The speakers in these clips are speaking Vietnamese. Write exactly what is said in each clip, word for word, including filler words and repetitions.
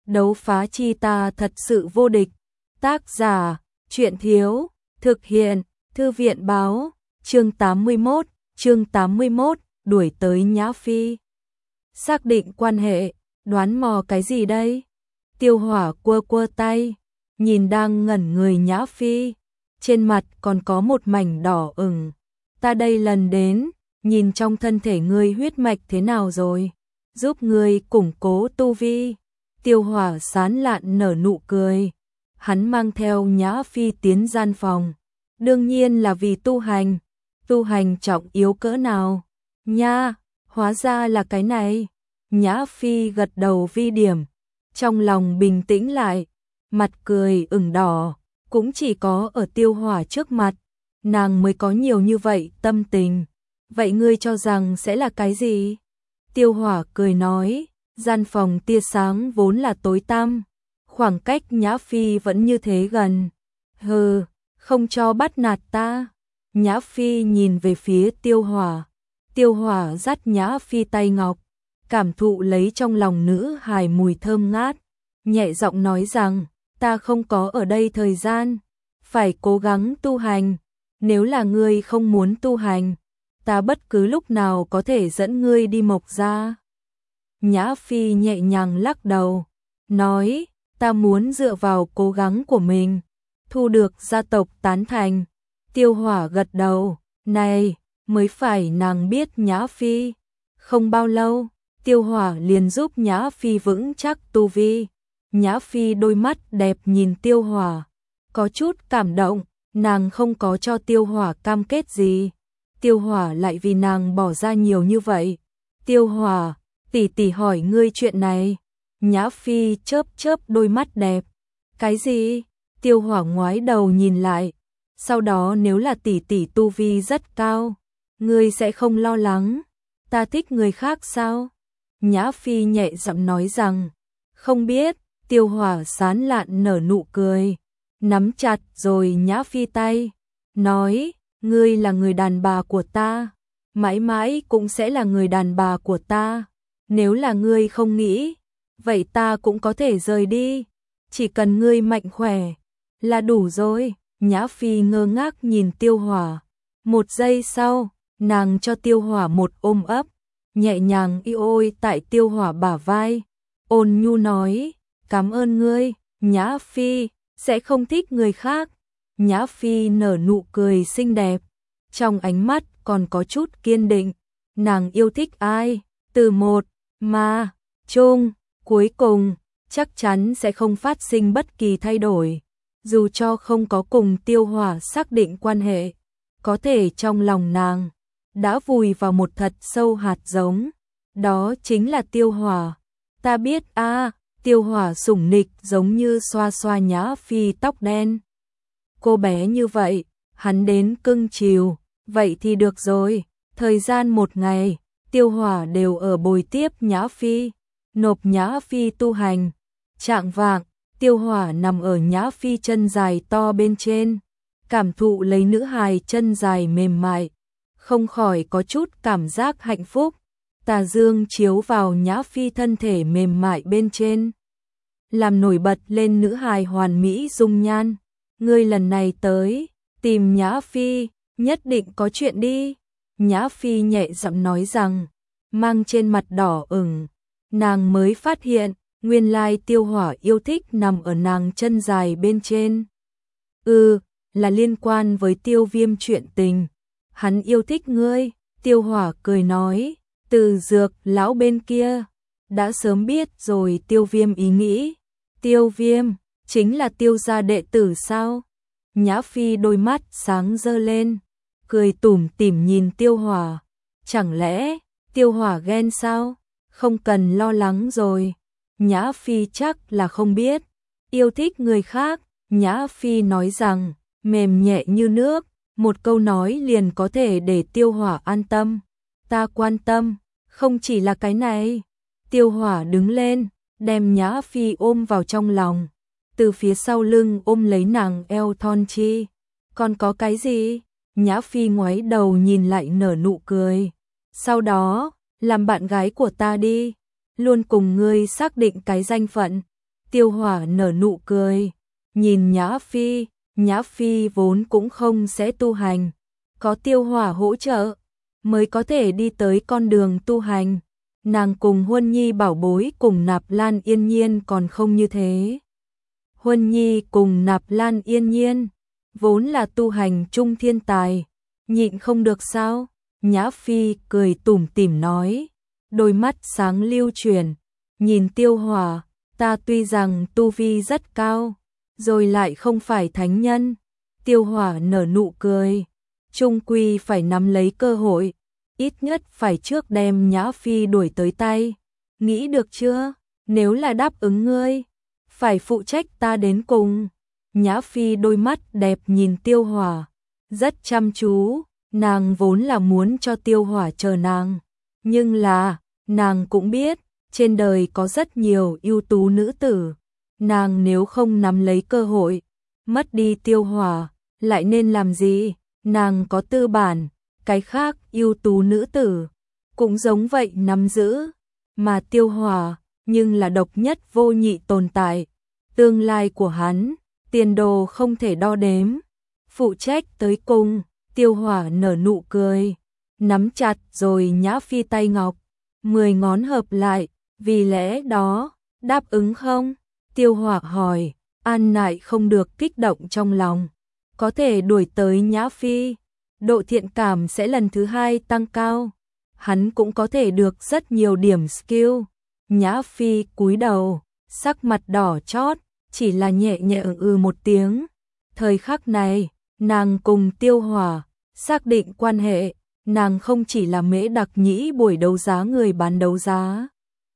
Đấu phá chi ta thật sự vô địch. Tác giả, Truyện Thiếu, thực hiện, Thư viện Báo, chương tám mươi mốt, chương tám mươi mốt, đuổi tới Nhã Phi. Xác định quan hệ, đoán mò cái gì đây? Tiêu Hỏa quơ quơ tay, nhìn đang ngẩn người Nhã Phi, trên mặt còn có một mảnh đỏ ửng. Ta đây lần đến, nhìn trong thân thể ngươi huyết mạch thế nào rồi, giúp ngươi củng cố tu vi. Tiêu Hỏa sán lạn nở nụ cười, hắn mang theo Nhã Phi tiến gian phòng, đương nhiên là vì tu hành. Tu hành trọng yếu cỡ nào? Nha, hóa ra là cái này. Nhã Phi gật đầu vi điểm, trong lòng bình tĩnh lại, mặt cười ửng đỏ, cũng chỉ có ở Tiêu Hỏa trước mặt, nàng mới có nhiều như vậy tâm tình. Vậy ngươi cho rằng sẽ là cái gì? Tiêu Hỏa cười nói, gian phòng tia sáng vốn là tối tăm, khoảng cách Nhã Phi vẫn như thế gần. Hừ, không cho bắt nạt ta. Nhã Phi nhìn về phía Tiêu Hỏa. Tiêu Hỏa dắt Nhã Phi tay ngọc, cảm thụ lấy trong lòng nữ hài mùi thơm ngát, nhẹ giọng nói rằng, ta không có ở đây thời gian, phải cố gắng tu hành. Nếu là ngươi không muốn tu hành, ta bất cứ lúc nào có thể dẫn ngươi đi Mộc gia. Nhã Phi nhẹ nhàng lắc đầu, nói, ta muốn dựa vào cố gắng của mình, thu được gia tộc tán thành. Tiêu Hỏa gật đầu, này, mới phải nàng biết Nhã Phi. Không bao lâu, Tiêu Hỏa liền giúp Nhã Phi vững chắc tu vi. Nhã Phi đôi mắt đẹp nhìn Tiêu Hỏa, có chút cảm động, nàng không có cho Tiêu Hỏa cam kết gì. Tiêu Hỏa lại vì nàng bỏ ra nhiều như vậy. Tiêu Hỏa, tỷ tỷ hỏi ngươi chuyện này. Nhã Phi chớp chớp đôi mắt đẹp. Cái gì? Tiêu Hỏa ngoái đầu nhìn lại. Sau đó nếu là tỷ tỷ tu vi rất cao, ngươi sẽ không lo lắng. Ta thích người khác sao? Nhã Phi nhẹ giọng nói rằng, không biết. Tiêu Hỏa sán lạn nở nụ cười, nắm chặt rồi Nhã Phi tay, nói, ngươi là người đàn bà của ta, mãi mãi cũng sẽ là người đàn bà của ta. Nếu là ngươi không nghĩ, vậy ta cũng có thể rời đi, chỉ cần ngươi mạnh khỏe là đủ rồi. Nhã Phi ngơ ngác nhìn Tiêu Hỏa, một giây sau, nàng cho Tiêu Hỏa một ôm ấp, nhẹ nhàng y ôi tại Tiêu Hỏa bả vai, ôn nhu nói, cảm ơn ngươi. Nhã Phi sẽ không thích người khác. Nhã Phi nở nụ cười xinh đẹp, trong ánh mắt còn có chút kiên định. Nàng yêu thích ai, từ một mà chung cuối cùng chắc chắn sẽ không phát sinh bất kỳ thay đổi. Dù cho không có cùng Tiêu Hỏa xác định quan hệ, có thể trong lòng nàng đã vùi vào một thật sâu hạt giống, đó chính là Tiêu Hỏa. Ta biết a. À, Tiêu Hỏa sủng nịch giống như xoa xoa Nhã Phi tóc đen. Cô bé như vậy, hắn đến cưng chiều, vậy thì được rồi. Thời gian một ngày, Tiêu Hỏa đều ở bồi tiếp Nhã Phi, nộp Nhã Phi tu hành. Chạng vạng, Tiêu Hỏa nằm ở Nhã Phi chân dài to bên trên, cảm thụ lấy nữ hài chân dài mềm mại, không khỏi có chút cảm giác hạnh phúc. Tà dương chiếu vào Nhã Phi thân thể mềm mại bên trên, làm nổi bật lên nữ hài hoàn mỹ dung nhan. Ngươi lần này tới tìm Nhã Phi, nhất định có chuyện đi. Nhã Phi nhẹ giọng nói rằng, mang trên mặt đỏ ửng, nàng mới phát hiện, nguyên lai Tiêu Hỏa yêu thích nằm ở nàng chân dài bên trên. Ừ, là liên quan với Tiêu Viêm chuyện tình. Hắn yêu thích ngươi. Tiêu Hỏa cười nói, từ Dược lão bên kia đã sớm biết rồi Tiêu Viêm ý nghĩ. Tiêu Viêm chính là Tiêu gia đệ tử sao? Nhã Phi đôi mắt sáng rơ lên, cười tủm tỉm nhìn Tiêu Hỏa. Chẳng lẽ Tiêu Hỏa ghen sao? Không cần lo lắng rồi. Nhã Phi chắc là không biết. Yêu thích người khác. Nhã Phi nói rằng, mềm nhẹ như nước, một câu nói liền có thể để Tiêu Hỏa an tâm. Ta quan tâm, không chỉ là cái này. Tiêu Hỏa đứng lên, đem Nhã Phi ôm vào trong lòng, từ phía sau lưng ôm lấy nàng eo thon chi. Còn có cái gì? Nhã Phi ngoái đầu nhìn lại nở nụ cười. Sau đó, làm bạn gái của ta đi, luôn cùng ngươi xác định cái danh phận. Tiêu Hỏa nở nụ cười, nhìn Nhã Phi, Nhã Phi vốn cũng không sẽ tu hành, có Tiêu Hỏa hỗ trợ mới có thể đi tới con đường tu hành. Nàng cùng Huân Nhi bảo bối cùng Nạp Lan Yên Nhiên còn không như thế. Huân Nhi cùng Nạp Lan Yên Nhiên vốn là tu hành chung thiên tài, nhịn không được sao? Nhã Phi cười tủm tỉm nói, đôi mắt sáng lưu chuyển, nhìn Tiêu Hỏa, ta tuy rằng tu vi rất cao, rồi lại không phải thánh nhân. Tiêu Hỏa nở nụ cười, chung quy phải nắm lấy cơ hội, ít nhất phải trước đem Nhã Phi đuổi tới tay. Nghĩ được chưa? Nếu là đáp ứng ngươi, phải phụ trách ta đến cùng. Nhã Phi đôi mắt đẹp nhìn Tiêu Hỏa, rất chăm chú, nàng vốn là muốn cho Tiêu Hỏa chờ nàng, nhưng là, nàng cũng biết, trên đời có rất nhiều ưu tú nữ tử, nàng nếu không nắm lấy cơ hội, mất đi Tiêu Hỏa, lại nên làm gì? Nàng có tư bản, cái khác ưu tú nữ tử cũng giống vậy nắm giữ, mà Tiêu Hỏa nhưng là độc nhất vô nhị tồn tại, tương lai của hắn, tiền đồ không thể đo đếm, phụ trách tới cùng. Tiêu Hỏa nở nụ cười, nắm chặt rồi Nhã Phi tay ngọc, mười ngón hợp lại, vì lẽ đó, đáp ứng không? Tiêu Hỏa hỏi, An Nại không được kích động trong lòng, có thể đuổi tới Nhã Phi, độ thiện cảm sẽ lần thứ hai tăng cao, hắn cũng có thể được rất nhiều điểm skill. Nhã Phi cúi đầu, sắc mặt đỏ chót, chỉ là nhẹ nhẹ ừ một tiếng. Thời khắc này, nàng cùng Tiêu Hỏa xác định quan hệ, nàng không chỉ là Mễ Đặc Nhĩ buổi đấu giá người bán đấu giá.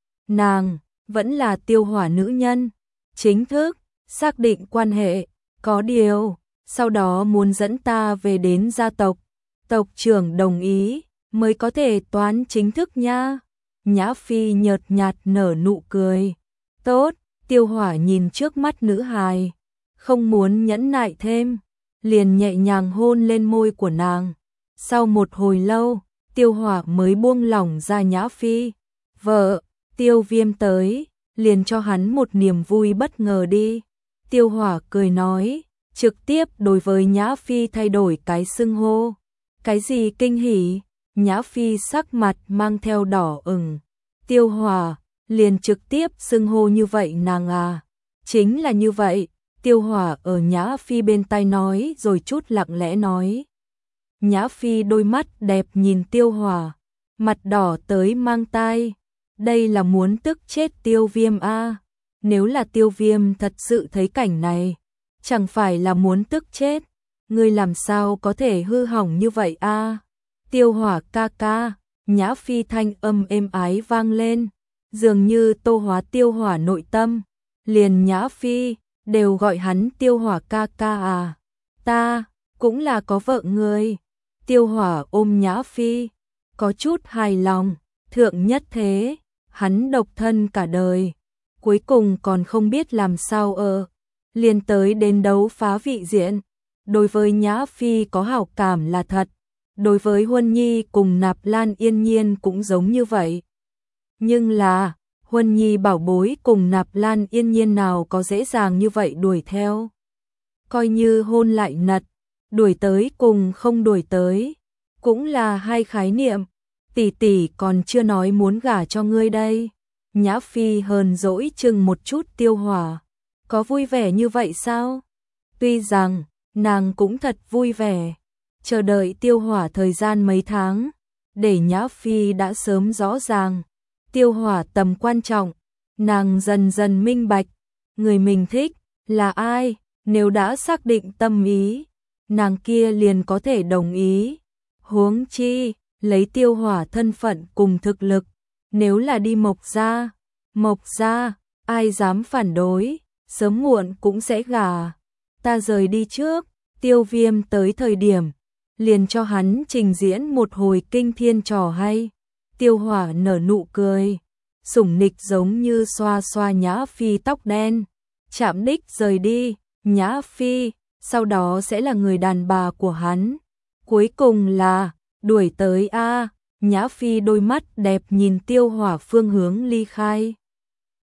Nàng vẫn là Tiêu Hỏa nữ nhân, chính thức xác định quan hệ, có điều, sau đó muốn dẫn ta về đến gia tộc, tộc trưởng đồng ý mới có thể toán chính thức nha. Nhã Phi nhợt nhạt nở nụ cười. Tốt, Tiêu Hỏa nhìn trước mắt nữ hài, không muốn nhẫn nại thêm, liền nhẹ nhàng hôn lên môi của nàng. Sau một hồi lâu, Tiêu Hỏa mới buông lỏng ra Nhã Phi. Vợ, Tiêu Viêm tới, liền cho hắn một niềm vui bất ngờ đi. Tiêu Hỏa cười nói, trực tiếp đối với Nhã Phi thay đổi cái xưng hô. Cái gì kinh hỉ? Nhã Phi sắc mặt mang theo đỏ ửng. Tiêu Hỏa liền trực tiếp xưng hô như vậy nàng à? Chính là như vậy. Tiêu Hỏa ở Nhã Phi bên tai nói rồi chút lặng lẽ nói. Nhã Phi đôi mắt đẹp nhìn Tiêu Hỏa, mặt đỏ tới mang tai. Đây là muốn tức chết Tiêu Viêm a. À? Nếu là Tiêu Viêm thật sự thấy cảnh này, chẳng phải là muốn tức chết. Ngươi làm sao có thể hư hỏng như vậy a? À? Tiêu Hỏa ca ca, Nhã Phi thanh âm êm ái vang lên, dường như tô hóa Tiêu Hỏa nội tâm. Liền Nhã Phi đều gọi hắn Tiêu Hỏa ca ca à? Ta cũng là có vợ người. Tiêu Hỏa ôm Nhã Phi, có chút hài lòng, thượng nhất thế, hắn độc thân cả đời, cuối cùng còn không biết làm sao ở, liền tới đến đấu phá vị diện. Đối với Nhã Phi có hảo cảm là thật, đối với Huân Nhi cùng Nạp Lan Yên Nhiên cũng giống như vậy. Nhưng là, Huân Nhi bảo bối cùng Nạp Lan Yên Nhiên nào có dễ dàng như vậy đuổi theo. Coi như hôn lại nật, đuổi tới cùng không đuổi tới, cũng là hai khái niệm. Tỷ tỷ còn chưa nói muốn gả cho ngươi đây. Nhã Phi hờn dỗi chừng một chút Tiêu Hỏa. Có vui vẻ như vậy sao? Tuy rằng, nàng cũng thật vui vẻ. Chờ đợi Tiêu Hỏa thời gian mấy tháng, để Nhã Phi đã sớm rõ ràng. Tiêu Hỏa tầm quan trọng, nàng dần dần minh bạch. Người mình thích là ai? Nếu đã xác định tâm ý, nàng kia liền có thể đồng ý. Huống chi, lấy Tiêu Hỏa thân phận cùng thực lực, nếu là đi Mộc gia, Mộc gia, ai dám phản đối, sớm muộn cũng sẽ gả. Ta rời đi trước, Tiêu Viêm tới thời điểm, liền cho hắn trình diễn một hồi kinh thiên trò hay. Tiêu Hỏa nở nụ cười, sủng nịch giống như xoa xoa Nhã Phi tóc đen. Chạm đích rời đi, Nhã Phi, sau đó sẽ là người đàn bà của hắn. Cuối cùng là, đuổi tới a. Nhã Phi đôi mắt đẹp nhìn Tiêu Hỏa phương hướng ly khai.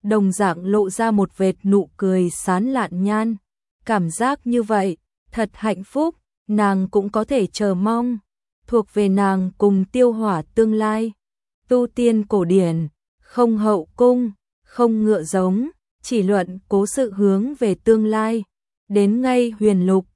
đồng dạng lộ ra một vệt nụ cười sán lạn nhan. Cảm giác như vậy, thật hạnh phúc, nàng cũng có thể chờ mong, thuộc về nàng cùng Tiêu Hỏa tương lai. Tu tiên cổ điển, không hậu cung, không ngựa giống, chỉ luận cố sự hướng về tương lai. Đến ngay huyền lục,